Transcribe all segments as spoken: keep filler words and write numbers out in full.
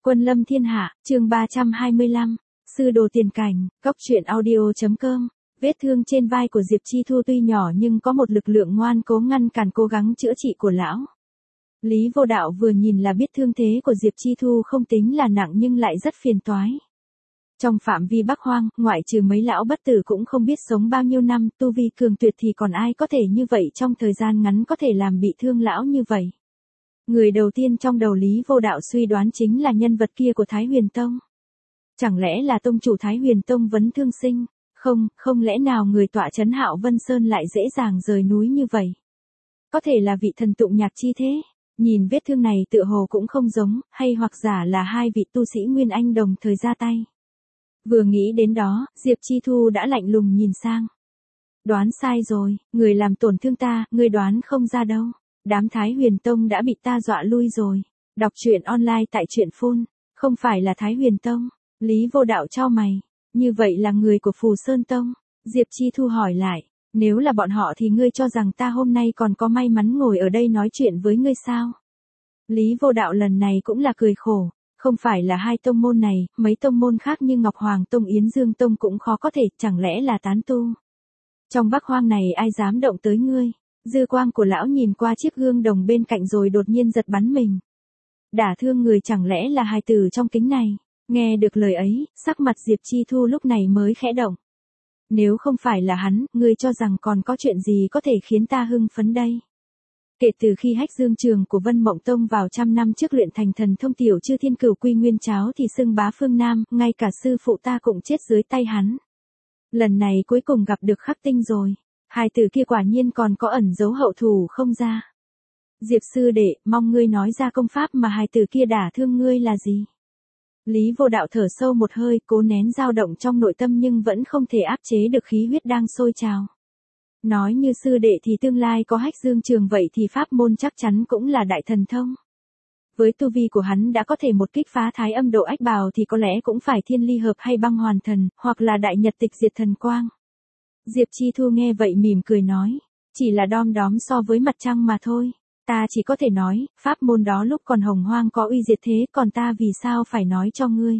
Quân lâm thiên hạ, chương ba trăm hai mươi lăm, sư đồ tiền cảnh, góc truyện audio.com. Vết thương trên vai của Diệp Chi Thu tuy nhỏ nhưng có một lực lượng ngoan cố ngăn cản cố gắng chữa trị của lão. Lý Vô Đạo vừa nhìn là biết thương thế của Diệp Chi Thu không tính là nặng nhưng lại rất phiền toái. Trong phạm vi Bắc Hoang, ngoại trừ mấy lão bất tử cũng không biết sống bao nhiêu năm, tu vi cường tuyệt thì còn ai có thể như vậy trong thời gian ngắn có thể làm bị thương lão như vậy. Người đầu tiên trong đầu Lý Vô Đạo suy đoán chính là nhân vật kia của Thái Huyền Tông. Chẳng lẽ là tông chủ Thái Huyền Tông vấn thương sinh? Không, không lẽ nào người tọa trấn Hạo Vân Sơn lại dễ dàng rời núi như vậy? Có thể là vị thần tụng nhạc chi thế? Nhìn vết thương này tựa hồ cũng không giống, hay hoặc giả là hai vị tu sĩ Nguyên Anh đồng thời ra tay. Vừa nghĩ đến đó, Diệp Chi Thu đã lạnh lùng nhìn sang. Đoán sai rồi, người làm tổn thương ta, ngươi đoán không ra đâu. Đám Thái Huyền Tông đã bị ta dọa lui rồi. Đọc truyện online tại truyện phun, không phải là Thái Huyền Tông. Lý Vô Đạo chau mày. Như vậy là người của Phù Sơn Tông. Diệp Chi Thu hỏi lại, nếu là bọn họ thì ngươi cho rằng ta hôm nay còn có may mắn ngồi ở đây nói chuyện với ngươi sao? Lý Vô Đạo lần này cũng là cười khổ. Không phải là hai tông môn này, mấy tông môn khác như Ngọc Hoàng Tông Yến Dương Tông cũng khó có thể, chẳng lẽ là tán tu. Trong Bắc Hoang này ai dám động tới ngươi? Dư quang của lão nhìn qua chiếc gương đồng bên cạnh rồi đột nhiên giật bắn mình. Đả thương người chẳng lẽ là hài tử trong kính này? Nghe được lời ấy, sắc mặt Diệp Chi Thu lúc này mới khẽ động. Nếu không phải là hắn, ngươi cho rằng còn có chuyện gì có thể khiến ta hưng phấn đây? Kể từ khi hách dương trường của Vân Mộng Tông vào trăm năm trước luyện thành thần thông tiểu chư thiên cửu quy nguyên cháo thì xưng bá phương Nam, ngay cả sư phụ ta cũng chết dưới tay hắn. Lần này cuối cùng gặp được khắc tinh rồi. Hai tử kia quả nhiên còn có ẩn dấu hậu thủ không ra. Diệp sư đệ, mong ngươi nói ra công pháp mà hai tử kia đả thương ngươi là gì? Lý Vô Đạo thở sâu một hơi, cố nén dao động trong nội tâm nhưng vẫn không thể áp chế được khí huyết đang sôi trào. Nói như sư đệ thì tương lai có hách dương trường vậy thì pháp môn chắc chắn cũng là đại thần thông. Với tu vi của hắn đã có thể một kích phá thái âm độ ách bào thì có lẽ cũng phải thiên ly hợp hay băng hoàn thần, hoặc là đại nhật tịch diệt thần quang. Diệp Chi Thu nghe vậy mỉm cười nói, chỉ là đom đóm so với mặt trăng mà thôi. Ta chỉ có thể nói, pháp môn đó lúc còn hồng hoang có uy diệt thế, còn ta vì sao phải nói cho ngươi?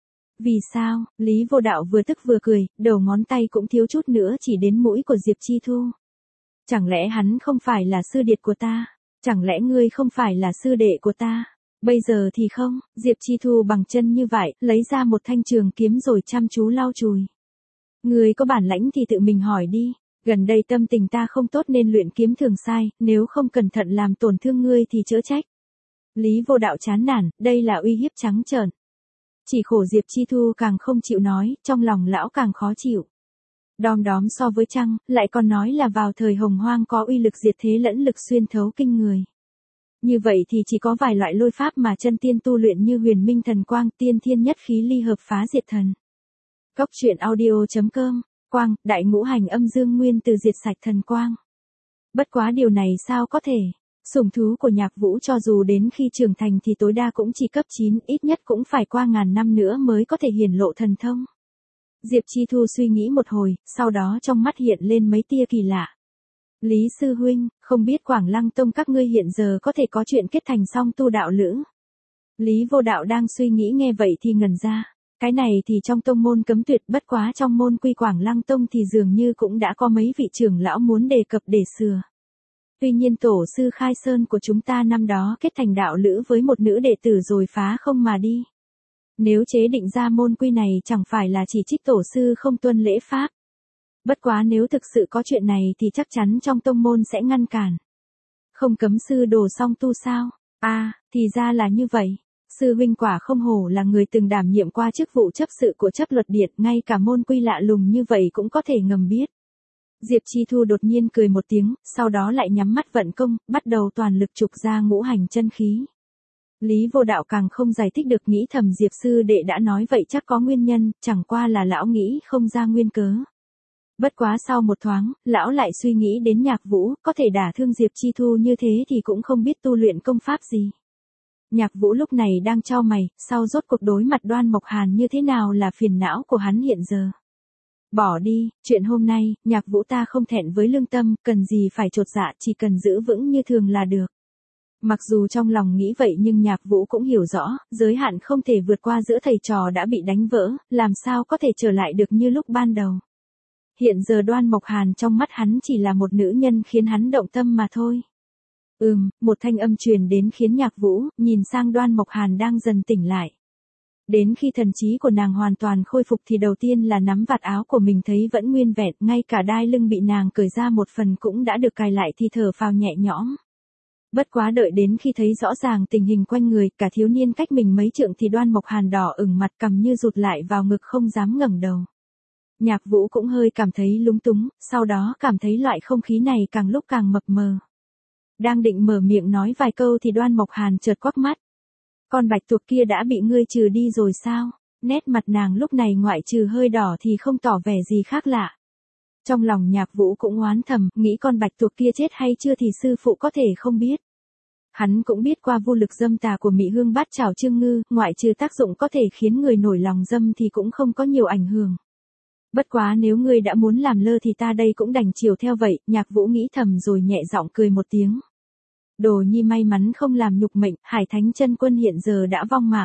Vì sao? Lý Vô Đạo vừa tức vừa cười, đầu ngón tay cũng thiếu chút nữa chỉ đến mũi của Diệp Chi Thu. Chẳng lẽ hắn không phải là sư điệt của ta? Chẳng lẽ ngươi không phải là sư đệ của ta? Bây giờ thì không, Diệp Chi Thu bằng chân như vậy, lấy ra một thanh trường kiếm rồi chăm chú lau chùi. Ngươi có bản lãnh thì tự mình hỏi đi, gần đây tâm tình ta không tốt nên luyện kiếm thường sai, nếu không cẩn thận làm tổn thương ngươi thì chớ trách. Lý Vô Đạo chán nản, đây là uy hiếp trắng trợn. Chỉ khổ Diệp Chi Thu càng không chịu nói, trong lòng lão càng khó chịu. Đom đóm so với trăng, lại còn nói là vào thời hồng hoang có uy lực diệt thế lẫn lực xuyên thấu kinh người. Như vậy thì chỉ có vài loại lôi pháp mà chân tiên tu luyện như huyền minh thần quang, tiên thiên nhất khí ly hợp phá diệt thần. Góc truyện audio.com, quang, đại ngũ hành âm dương nguyên từ diệt sạch thần quang. Bất quá điều này sao có thể? Sủng thú của Nhạc Vũ cho dù đến khi trưởng thành thì tối đa cũng chỉ cấp chín, ít nhất cũng phải qua ngàn năm nữa mới có thể hiển lộ thần thông. Diệp Chi Thu suy nghĩ một hồi, sau đó trong mắt hiện lên mấy tia kỳ lạ. Lý sư huynh, không biết Quảng Lăng Tông các ngươi hiện giờ có thể có chuyện kết thành song tu đạo lữ? Lý Vô Đạo đang suy nghĩ nghe vậy thì ngẩn ra. Cái này thì trong tông môn cấm tuyệt, bất quá trong môn quy Quảng Lăng Tông thì dường như cũng đã có mấy vị trưởng lão muốn đề cập để sửa. Tuy nhiên tổ sư Khai Sơn của chúng ta năm đó kết thành đạo lữ với một nữ đệ tử rồi phá không mà đi. Nếu chế định ra môn quy này chẳng phải là chỉ trích tổ sư không tuân lễ pháp. Bất quá nếu thực sự có chuyện này thì chắc chắn trong tông môn sẽ ngăn cản. Không cấm sư đồ song tu sao? À, thì ra là như vậy. Sư huynh quả không hổ là người từng đảm nhiệm qua chức vụ chấp sự của chấp luật điện, ngay cả môn quy lạ lùng như vậy cũng có thể ngầm biết. Diệp Chi Thu đột nhiên cười một tiếng, sau đó lại nhắm mắt vận công, bắt đầu toàn lực trục ra ngũ hành chân khí. Lý Vô Đạo càng không giải thích được, nghĩ thầm Diệp sư đệ đã nói vậy chắc có nguyên nhân, chẳng qua là lão nghĩ không ra nguyên cớ. Bất quá sau một thoáng, lão lại suy nghĩ đến Nhạc Vũ, có thể đả thương Diệp Chi Thu như thế thì cũng không biết tu luyện công pháp gì. Nhạc Vũ lúc này đang chau mày, sau rốt cuộc đối mặt Đoan Mộc Hàn như thế nào là phiền não của hắn hiện giờ. Bỏ đi, chuyện hôm nay, Nhạc Vũ ta không thẹn với lương tâm, cần gì phải chột dạ, chỉ cần giữ vững như thường là được. Mặc dù trong lòng nghĩ vậy nhưng Nhạc Vũ cũng hiểu rõ, giới hạn không thể vượt qua giữa thầy trò đã bị đánh vỡ, làm sao có thể trở lại được như lúc ban đầu. Hiện giờ Đoan Mộc Hàn trong mắt hắn chỉ là một nữ nhân khiến hắn động tâm mà thôi. Ừm, một thanh âm truyền đến khiến Nhạc Vũ nhìn sang Đoan Mộc Hàn đang dần tỉnh lại. Đến khi thần trí của nàng hoàn toàn khôi phục thì đầu tiên là nắm vạt áo của mình thấy vẫn nguyên vẹn, ngay cả đai lưng bị nàng cởi ra một phần cũng đã được cài lại thì thở phào nhẹ nhõm. Bất quá đợi đến khi thấy rõ ràng tình hình quanh người, cả thiếu niên cách mình mấy trượng thì Đoan Mộc Hàn đỏ ửng mặt cằm như rụt lại vào ngực không dám ngẩng đầu. Nhạc Vũ cũng hơi cảm thấy lúng túng, sau đó cảm thấy loại không khí này càng lúc càng mập mờ. Đang định mở miệng nói vài câu thì Đoan Mộc Hàn chợt quắc mắt. Con bạch tuộc kia đã bị ngươi trừ đi rồi sao? Nét mặt nàng lúc này ngoại trừ hơi đỏ thì không tỏ vẻ gì khác lạ. Trong lòng Nhạc Vũ cũng oán thầm, nghĩ con bạch tuộc kia chết hay chưa thì sư phụ có thể không biết. Hắn cũng biết qua vô lực dâm tà của Mị Hương Bát Trảo Trương Ngư, ngoại trừ tác dụng có thể khiến người nổi lòng dâm thì cũng không có nhiều ảnh hưởng. Bất quá nếu ngươi đã muốn làm lơ thì ta đây cũng đành chiều theo vậy, Nhạc Vũ nghĩ thầm rồi nhẹ giọng cười một tiếng. Đồ nhi may mắn không làm nhục mệnh, Hải Thánh Chân Quân hiện giờ đã vong mạng.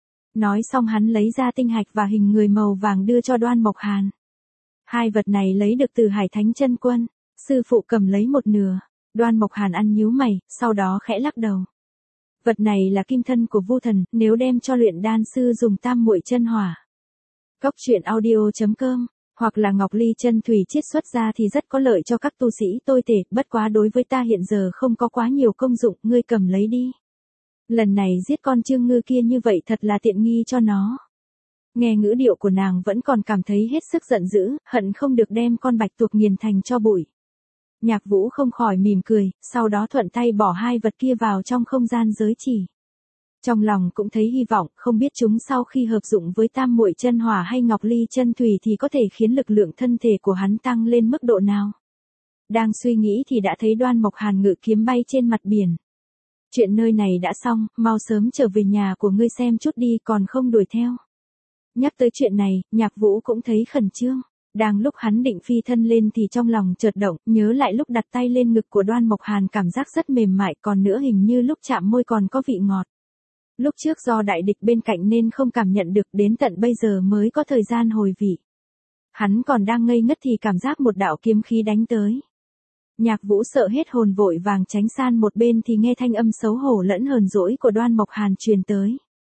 Nói xong hắn lấy ra tinh hạch và hình người màu vàng đưa cho Đoan Mộc Hàn. Hai vật này lấy được từ Hải Thánh Chân Quân, sư phụ cầm lấy một nửa. Đoan Mộc Hàn ăn nhíu mày, sau đó khẽ lắc đầu. Vật này là kim thân của Vu Thần, nếu đem cho luyện đan sư dùng tam muội chân hỏa. Cốc truyện audio chấm com, hoặc là ngọc ly chân thủy chiết xuất ra thì rất có lợi cho các tu sĩ tôi tể, bất quá đối với ta hiện giờ không có quá nhiều công dụng, ngươi cầm lấy đi. Lần này giết con Trương Ngư kia như vậy thật là tiện nghi cho nó. Nghe ngữ điệu của nàng vẫn còn cảm thấy hết sức giận dữ, hận không được đem con bạch tuộc nghiền thành cho bụi. Nhạc Vũ không khỏi mỉm cười, sau đó thuận tay bỏ hai vật kia vào trong không gian giới chỉ. Trong lòng cũng thấy hy vọng, không biết chúng sau khi hợp dụng với tam muội chân hỏa hay ngọc ly chân thủy thì có thể khiến lực lượng thân thể của hắn tăng lên mức độ nào. Đang suy nghĩ thì đã thấy Đoan Mộc Hàn ngự kiếm bay trên mặt biển. Chuyện nơi này đã xong, mau sớm trở về nhà của ngươi xem chút đi, còn không đuổi theo. Nhắc tới chuyện này, Nhạc Vũ cũng thấy khẩn trương. Đang lúc hắn định phi thân lên thì trong lòng chợt động, nhớ lại lúc đặt tay lên ngực của Đoan Mộc Hàn cảm giác rất mềm mại, còn nữa hình như lúc chạm môi còn có vị ngọt. Lúc trước do đại địch bên cạnh nên không cảm nhận được, đến tận bây giờ mới có thời gian hồi vị. Hắn còn đang ngây ngất thì cảm giác một đạo kiếm khí đánh tới. Nhạc Vũ sợ hết hồn vội vàng tránh sang một bên thì nghe thanh âm xấu hổ lẫn hờn dỗi của Đoan Mộc Hàn truyền tới.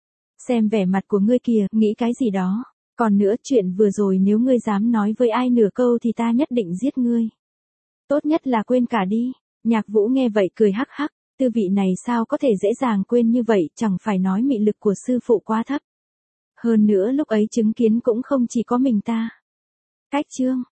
Xem vẻ mặt của ngươi kìa, nghĩ cái gì đó. Còn nữa, chuyện vừa rồi nếu ngươi dám nói với ai nửa câu thì ta nhất định giết ngươi. Tốt nhất là quên cả đi. Nhạc Vũ nghe vậy cười hắc hắc, tư vị này sao có thể dễ dàng quên như vậy, chẳng phải nói mị lực của sư phụ quá thấp. Hơn nữa lúc ấy chứng kiến cũng không chỉ có mình ta. Cách chương